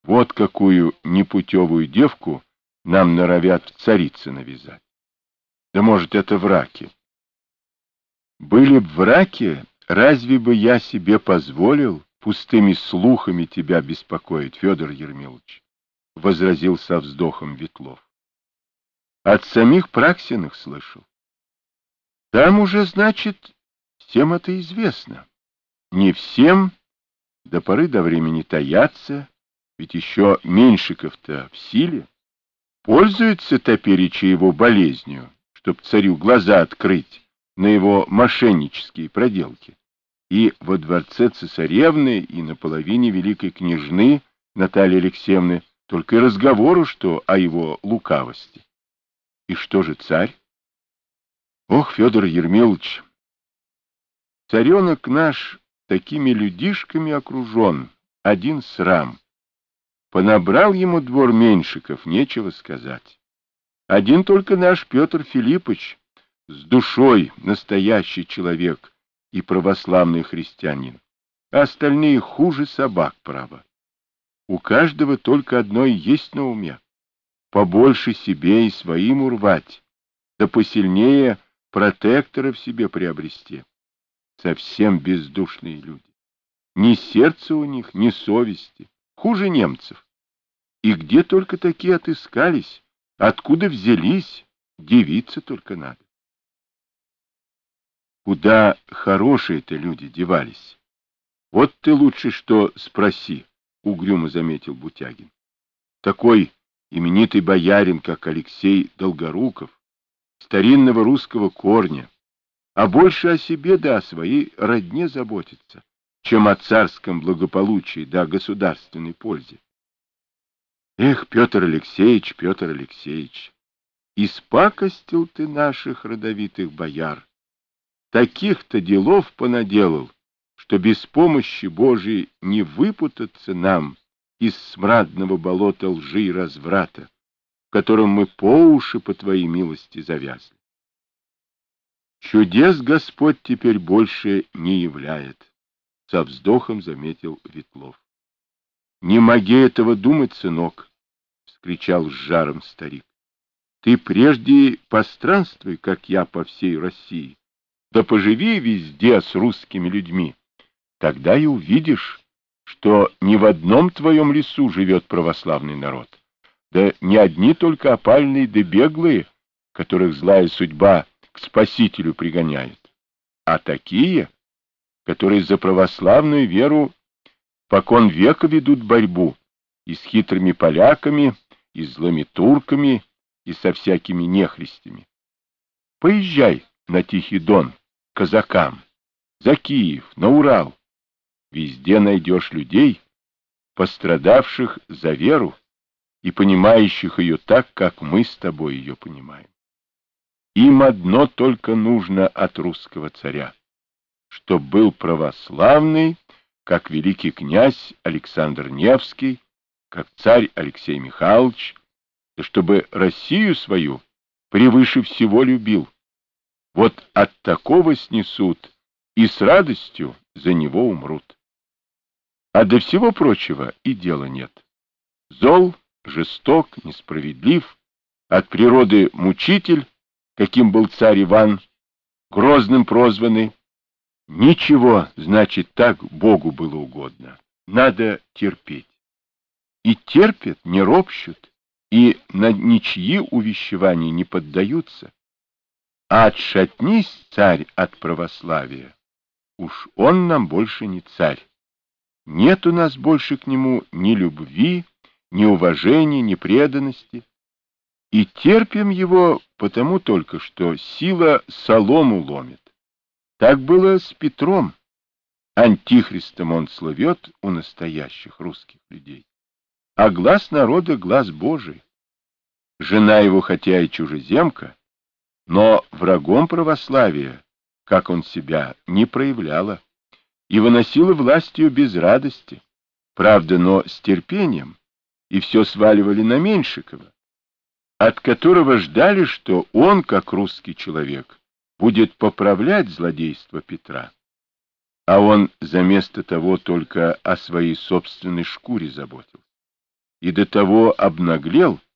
Вот какую непутевую девку нам норовят в царицы навязать. Да может, это враки. Были б враки, разве бы я себе позволил пустыми слухами тебя беспокоить, Федор Ермилович? — возразил со вздохом Ветлов. От самих Праксиных слышал. Там уже, значит, всем это известно. Не всем до поры до времени таятся, ведь еще Меньшиков-то в силе. Пользуется топереча его болезнью, чтоб царю глаза открыть на его мошеннические проделки. И во дворце цесаревны, и на половине великой княжны Натальи Алексеевны только и разговору, что о его лукавости. И что же царь? Ох, Федор Ермилович, царенок наш такими людишками окружен, один срам. Понабрал ему двор Меньшиков, нечего сказать. Один только наш Петр Филиппович, с душой настоящий человек и православный христианин, а остальные хуже собак, право. У каждого только одно и есть на уме — побольше себе и своим урвать, да посильнее протекторов себе приобрести. Совсем бездушные люди. Ни сердца у них, ни совести. Хуже немцев. И где только такие отыскались, откуда взялись, дивиться только надо. Куда хорошие-то люди девались? Вот ты лучше что спроси, — угрюмо заметил Бутягин. Такой именитый боярин, как Алексей Долгоруков, старинного русского корня, а больше о себе да о своей родне заботится, чем о царском благополучии да о государственной пользе. Эх, Петр Алексеевич, испакостил ты наших родовитых бояр. Таких-то делов понаделал, что без помощи Божией не выпутаться нам из смрадного болота лжи и разврата, в котором мы по уши, по твоей милости, завязли. Чудес Господь теперь больше не являет, — со вздохом заметил Ветлов. — Не моги этого думать, сынок, — вскричал с жаром старик. — Ты прежде постранствуй, как я, по всей России, да поживи везде с русскими людьми. Тогда и увидишь, что ни в одном твоем лесу живет православный народ, да не одни только опальные да беглые, которых злая судьба к Спасителю пригоняет, а такие, которые за православную веру покон века ведут борьбу и с хитрыми поляками, и с злыми турками, и со всякими нехристями. Поезжай на Тихий Дон, к казакам, за Киев, на Урал. Везде найдешь людей, пострадавших за веру и понимающих ее так, как мы с тобой ее понимаем. Им одно только нужно от русского царя, чтоб был православный, как великий князь Александр Невский, как царь Алексей Михайлович, и чтобы Россию свою превыше всего любил. Вот от такого снесут и с радостью за него умрут. А до всего прочего и дела нет. Зол, жесток, несправедлив, от природы мучитель, каким был царь Иван, грозным прозванный. Ничего, значит, так Богу было угодно. Надо терпеть. И терпят, не ропщут, и на ничьи увещевания не поддаются. А отшатнись, царь, от православия, уж он нам больше не царь. Нет у нас больше к нему ни любви, ни уважения, ни преданности. И терпим его потому только, что сила солому ломит. Так было с Петром. Антихристом он слывет у настоящих русских людей. А глаз народа — глаз Божий. Жена его, хотя и чужеземка, но врагом православия, как он себя, не проявляла, и выносила власть ее без радости, правда, но с терпением, и все сваливали на Меньшикова, от которого ждали, что он, как русский человек, будет поправлять злодейство Петра. А он заместо того только о своей собственной шкуре заботился. и до того обнаглел,